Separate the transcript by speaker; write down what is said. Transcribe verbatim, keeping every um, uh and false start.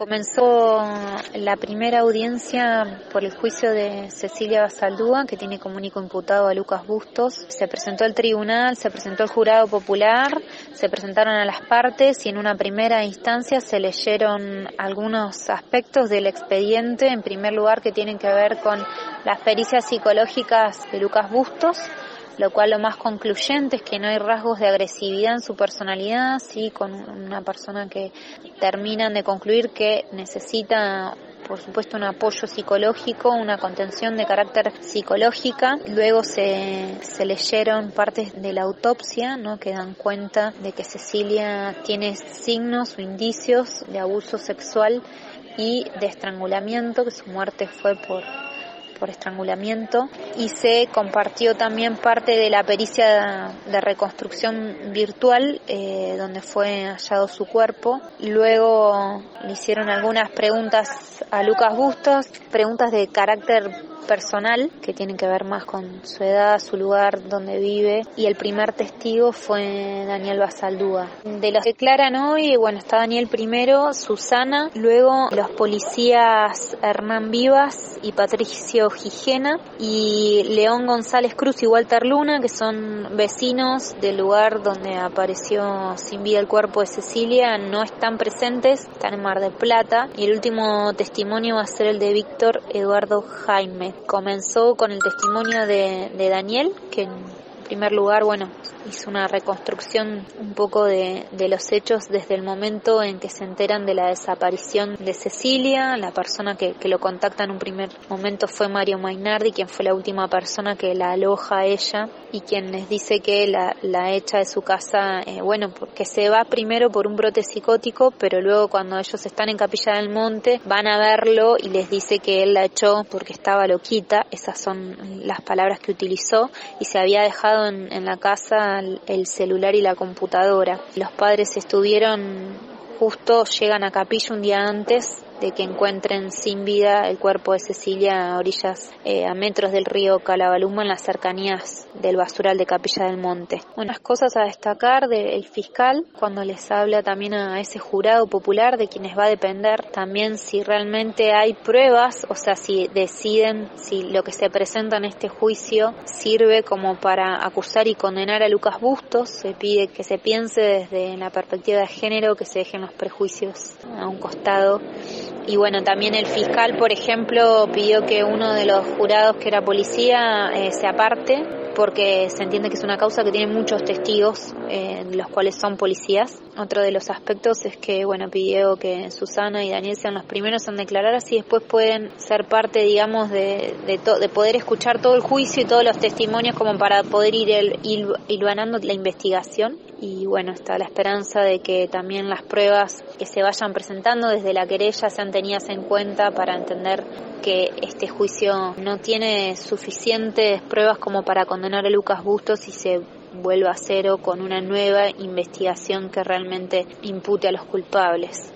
Speaker 1: Comenzó la primera audiencia por el juicio de Cecilia Basaldúa, que tiene como único imputado a Lucas Bustos. Se presentó al tribunal, se presentó el jurado popular, se presentaron a las partes y en una primera instancia se leyeron algunos aspectos del expediente, en primer lugar que tienen que ver con las pericias psicológicas de Lucas Bustos, lo cual lo más concluyente es que no hay rasgos de agresividad en su personalidad, sí, con una persona que terminan de concluir que necesita, por supuesto, un apoyo psicológico, una contención de carácter psicológica. Luego se, se leyeron partes de la autopsia, ¿no?, que dan cuenta de que Cecilia tiene signos o indicios de abuso sexual y de estrangulamiento, que su muerte fue por por estrangulamiento, y se compartió también parte de la pericia de reconstrucción virtual, eh, donde fue hallado su cuerpo. Luego le hicieron algunas preguntas a Lucas Bustos, preguntas de carácter personal, que tienen que ver más con su edad, su lugar donde vive, y el primer testigo fue Daniel Basaldúa. De los que declaran hoy, bueno, está Daniel primero, Susana, luego los policías Hernán Vivas y Patricio Gijena, y León González Cruz y Walter Luna, que son vecinos del lugar donde apareció sin vida el cuerpo de Cecilia, no están presentes, están en Mar del Plata, y el último testimonio va a ser el de Víctor Eduardo Jaime. Comenzó con el testimonio de, de Daniel, que en primer lugar, bueno, hizo una reconstrucción un poco de, de los hechos desde el momento en que se enteran de la desaparición de Cecilia. La persona que, que lo contacta en un primer momento fue Mario Mainardi, quien fue la última persona que la aloja a ella y quien les dice que la, la echa de su casa, eh, bueno, porque se va primero por un brote psicótico, pero luego cuando ellos están en Capilla del Monte van a verlo y les dice que él la echó porque estaba loquita. Esas son las palabras que utilizó, y se había dejado en, en la casa el celular y la computadora. Los padres estuvieron, justo llegan a Capilla un día antes de que encuentren sin vida el cuerpo de Cecilia a orillas, eh, a metros del río Calabalumbo, en las cercanías del basural de Capilla del Monte. Unas cosas a destacar del fiscal cuando les habla también a ese jurado popular, de quienes va a depender también si realmente hay pruebas, o sea, si deciden si lo que se presenta en este juicio sirve como para acusar y condenar a Lucas Bustos. Se pide que se piense desde la perspectiva de género, que se dejen los prejuicios a un costado. Y bueno, también el fiscal, por ejemplo, pidió que uno de los jurados, que era policía, eh, se aparte, porque se entiende que es una causa que tiene muchos testigos, eh, los cuales son policías. Otro de los aspectos es que, bueno, pidió que Susana y Daniel sean los primeros en declarar, así después pueden ser parte, digamos, de, de, to- de poder escuchar todo el juicio y todos los testimonios, como para poder ir el, il, hilvanando la investigación. Y bueno, está la esperanza de que también las pruebas que se vayan presentando desde la querella sean tenidas en cuenta para entender que este juicio no tiene suficientes pruebas como para condenar a Lucas Bustos y se vuelva a cero con una nueva investigación que realmente impute a los culpables.